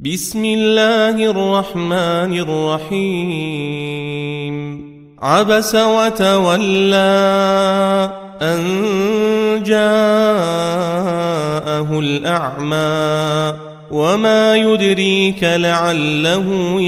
بسم الله الرحمن الرحيم عبس وتولى أن جاءه الأعمى وما يدريك لعله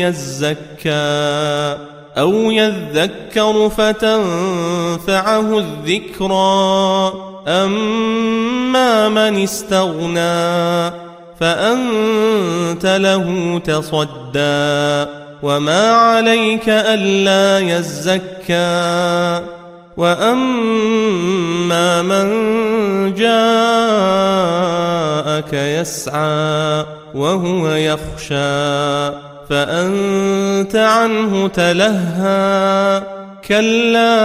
يزكى أو يذكر فتنفعه الذكرى أما من استغنى فأنت له تصدى وما عليك ألا يزكى وأما من جاءك يسعى وهو يخشى فأنت عنه تلهى كلا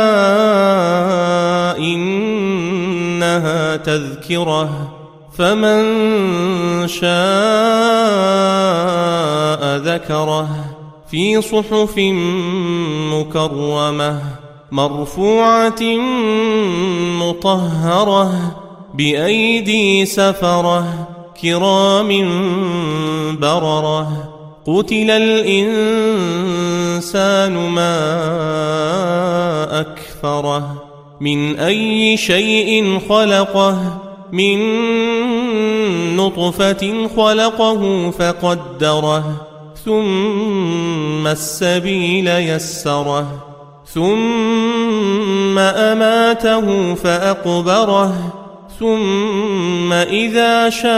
إنها تذكرة فمن شاء ذكره في صحف مكرمة مرفوعة مطهرة بأيدي سفرة كرام بررة قتل الإنسان ما أكفره من أي شيء خلقه من نطفة خلقه فقدره ثم السبيل يسره ثم أماته فأقبره ثم إذا شاء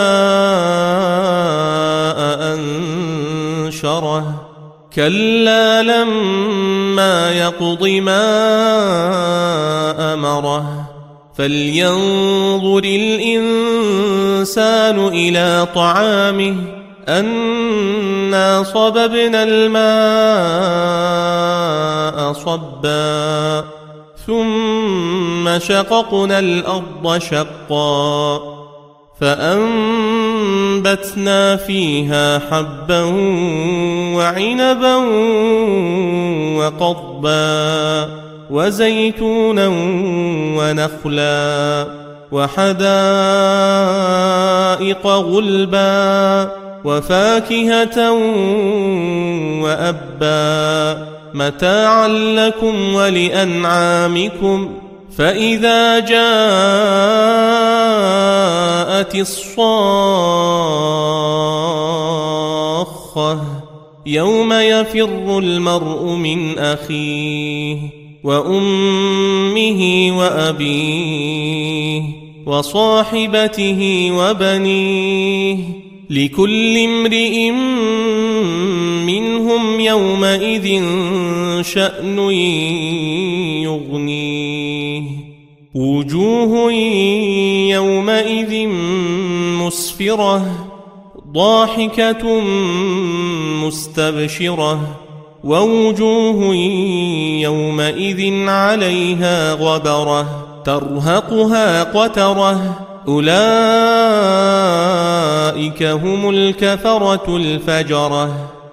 أنشره كلا لما يقض ما أمره فلينظر الإنسان إلى طعامه أنا صببنا الماء صبا ثم شققنا الأرض شقا فأنبتنا فيها حبا وعنبا وقضبا وزيتونا ونخلا وحدائق غلبا وفاكهة وأبا متاعا لكم ولأنعامكم فإذا جاءت الصاخة يوم يفر المرء من أخيه وأمه وأبيه وصاحبته وبنيه لكل امرئ منهم يومئذ شأن يغنيه وجوه يومئذ مسفرة ضاحكة مستبشرة ووجوه يومئذ عليها غبرة ترهقها قترة أولئك هم الكفرة الفجرة